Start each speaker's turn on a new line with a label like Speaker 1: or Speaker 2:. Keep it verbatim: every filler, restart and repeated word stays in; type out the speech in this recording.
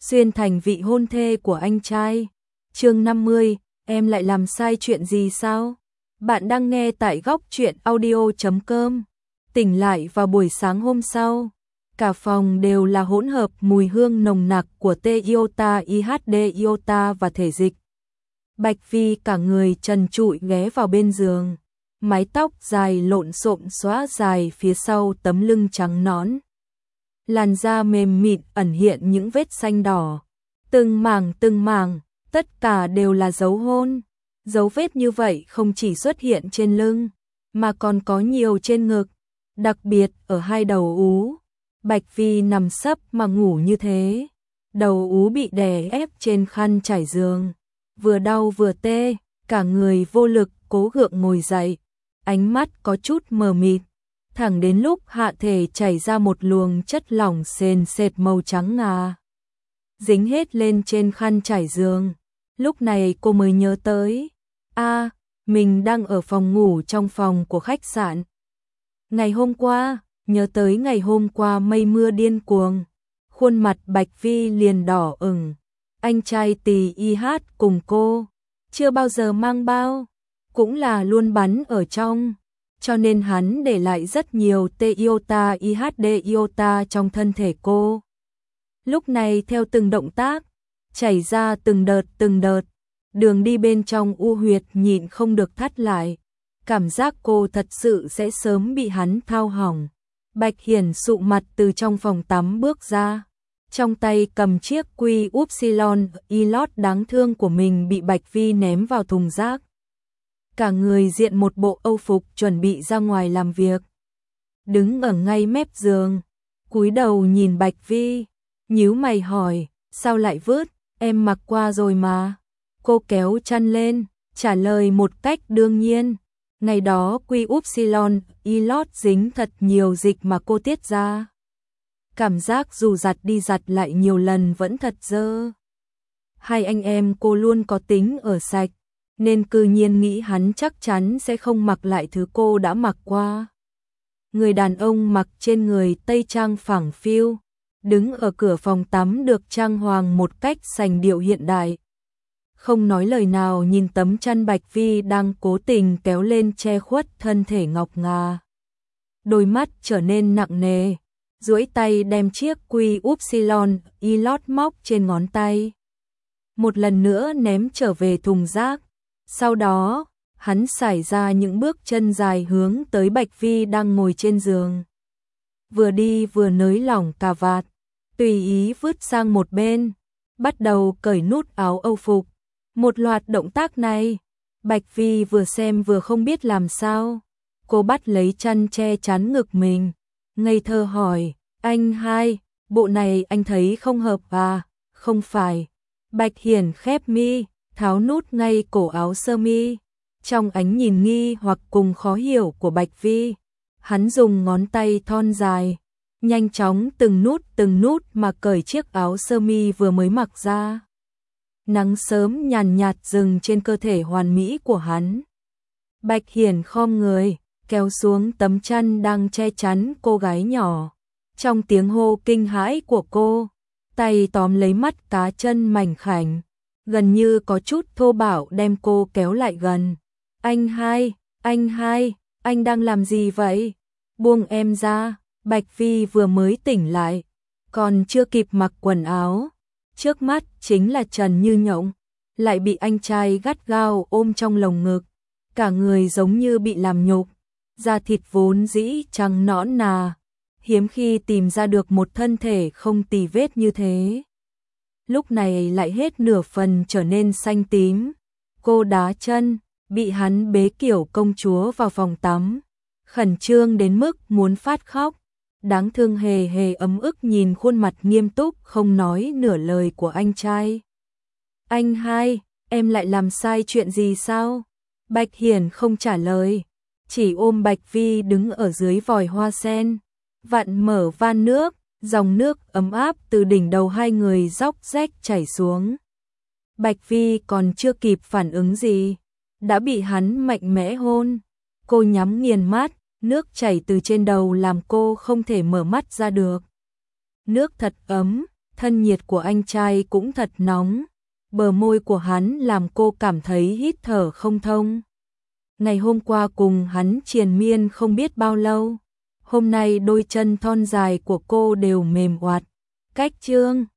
Speaker 1: xuyên thành vị hôn thê của anh trai. Chương năm mươi, em lại làm sai chuyện gì sao? Bạn đang nghe tại góc truyện audio chấm com. Tỉnh lại vào buổi sáng hôm sau, cả phòng đều là hỗn hợp mùi hương nồng nặc của tê iota, i hát đê iota và thể dịch. Bạch Vi cả người trần trụi ghé vào bên giường, mái tóc dài lộn xộn xõa dài phía sau tấm lưng trắng nõn. Làn da mềm mịn ẩn hiện những vết xanh đỏ, từng mảng từng mảng, tất cả đều là dấu hôn. Dấu vết như vậy không chỉ xuất hiện trên lưng, mà còn có nhiều trên ngực, đặc biệt ở hai đầu ú. Bạch Vi nằm sấp mà ngủ như thế, đầu ú bị đè ép trên khăn trải giường, vừa đau vừa tê, cả người vô lực cố gượng ngồi dậy, ánh mắt có chút mờ mịt, thẳng đến lúc hạ thể chảy ra một luồng chất lỏng sền sệt màu trắng ngà, dính hết lên trên khăn trải giường. Lúc này cô mới nhớ tới, a, à, mình đang ở phòng ngủ trong phòng của khách sạn. Ngày hôm qua, nhớ tới ngày hôm qua mây mưa điên cuồng, khuôn mặt Bạch Vi liền đỏ ửng. Anh trai tì i hát cùng cô, chưa bao giờ mang bao, cũng là luôn bắn ở trong, cho nên hắn để lại rất nhiều tê iota, i hát đê iota trong thân thể cô. Lúc này theo từng động tác, chảy ra từng đợt từng đợt, đường đi bên trong u huyệt nhịn không được thắt lại, cảm giác cô thật sự sẽ sớm bị hắn thao hỏng. Bạch Hiển sụ mặt từ trong phòng tắm bước ra, trong tay cầm chiếc quy upsilon ilot đáng thương của mình bị Bạch Vi ném vào thùng rác. Cả người diện một bộ âu phục chuẩn bị ra ngoài làm việc, đứng ở ngay mép giường, cúi đầu nhìn Bạch Vi, nhíu mày hỏi, sao lại vứt, em mặc qua rồi mà. Cô kéo chăn lên, trả lời một cách đương nhiên, ngày đó quy upsilon ilot dính thật nhiều dịch mà cô tiết ra. Cảm giác dù giặt đi giặt lại nhiều lần vẫn thật dơ. Hai anh em cô luôn có tính ở sạch, nên cư nhiên nghĩ hắn chắc chắn sẽ không mặc lại thứ cô đã mặc qua. Người đàn ông mặc trên người tây trang phẳng phiu, đứng ở cửa phòng tắm được trang hoàng một cách sành điệu hiện đại. Không nói lời nào nhìn tấm chăn Bạch Vi đang cố tình kéo lên che khuất thân thể ngọc ngà. Đôi mắt trở nên nặng nề, duỗi tay đem chiếc quy upsilon ilot móc trên ngón tay, một lần nữa ném trở về thùng rác. Sau đó, hắn sải ra những bước chân dài hướng tới Bạch Vi đang ngồi trên giường. Vừa đi vừa nới lỏng cà vạt, tùy ý vứt sang một bên, bắt đầu cởi nút áo âu phục. Một loạt động tác này, Bạch Vi vừa xem vừa không biết làm sao. Cô bắt lấy chăn che chắn ngực mình, ngây thơ hỏi, anh hai, bộ này anh thấy không hợp à? Không phải. Bạch Hiển khép mi, tháo nút ngay cổ áo sơ mi. Trong ánh nhìn nghi hoặc cùng khó hiểu của Bạch Vi, hắn dùng ngón tay thon dài, nhanh chóng từng nút từng nút mà cởi chiếc áo sơ mi vừa mới mặc ra. Nắng sớm nhàn nhạt dừng trên cơ thể hoàn mỹ của hắn. Bạch Hiển khom người, kéo xuống tấm chăn đang che chắn cô gái nhỏ. Trong tiếng hô kinh hãi của cô, tay tóm lấy mắt cá chân mảnh khảnh, gần như có chút thô bạo đem cô kéo lại gần. Anh hai, anh hai, anh đang làm gì vậy? Buông em ra. Bạch Vi vừa mới tỉnh lại, còn chưa kịp mặc quần áo, trước mắt chính là Trần Như Nhộng, lại bị anh trai gắt gao ôm trong lồng ngực, cả người giống như bị làm nhục, da thịt vốn dĩ trắng nõn nà, hiếm khi tìm ra được một thân thể không tì vết như thế. Lúc này lại hết nửa phần trở nên xanh tím. Cô đá chân, bị hắn bế kiểu công chúa vào phòng tắm, khẩn trương đến mức muốn phát khóc. Đáng thương hề hề ấm ức nhìn khuôn mặt nghiêm túc không nói nửa lời của anh trai. Anh hai, em lại làm sai chuyện gì sao? Bạch Hiển không trả lời, chỉ ôm Bạch Vi đứng ở dưới vòi hoa sen, vặn mở van nước, dòng nước ấm áp từ đỉnh đầu hai người róc rách chảy xuống. Bạch Vi còn chưa kịp phản ứng gì, đã bị hắn mạnh mẽ hôn. Cô nhắm nghiền mắt, nước chảy từ trên đầu làm cô không thể mở mắt ra được. Nước thật ấm, thân nhiệt của anh trai cũng thật nóng, bờ môi của hắn làm cô cảm thấy hít thở không thông. Ngày hôm qua cùng hắn triền miên không biết bao lâu, hôm nay đôi chân thon dài của cô đều mềm oạt. Cách chương